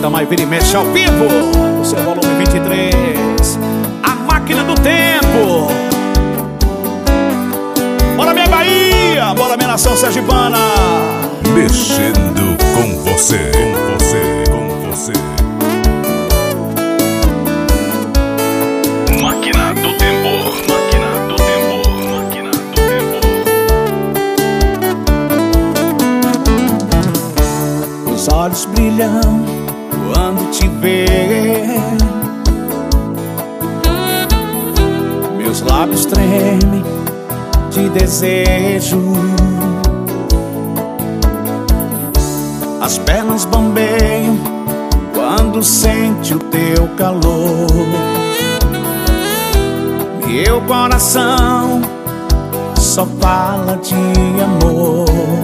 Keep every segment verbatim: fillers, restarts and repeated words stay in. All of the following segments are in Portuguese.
Itamar e Vira e Mexe ao vivo, o seu volume vinte e três, a máquina do tempo. Bora minha Bahia, bora minha nação sergipana. Mexendo com você, com você, com você. Máquina do tempo, máquina do tempo, máquina do tempo. Os olhos brilham quando te ver, meus lábios tremem de desejo, as pernas bambeiam quando sente o teu calor. Meu coração só fala de amor.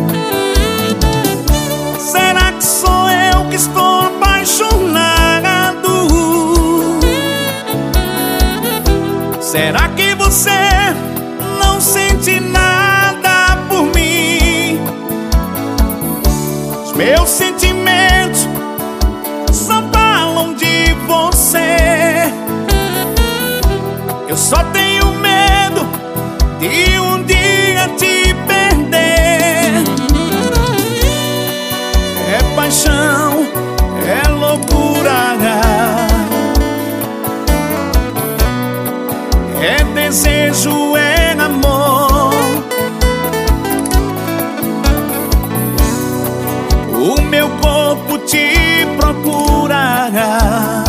Será que sou eu que estou apaixonado? Será que você não sente nada por mim? Os meus sentimentos só falam de você. Eu só tenho medo de um dia te perder. É paixão, é loucura, é desejo, é amor. O meu corpo te procura.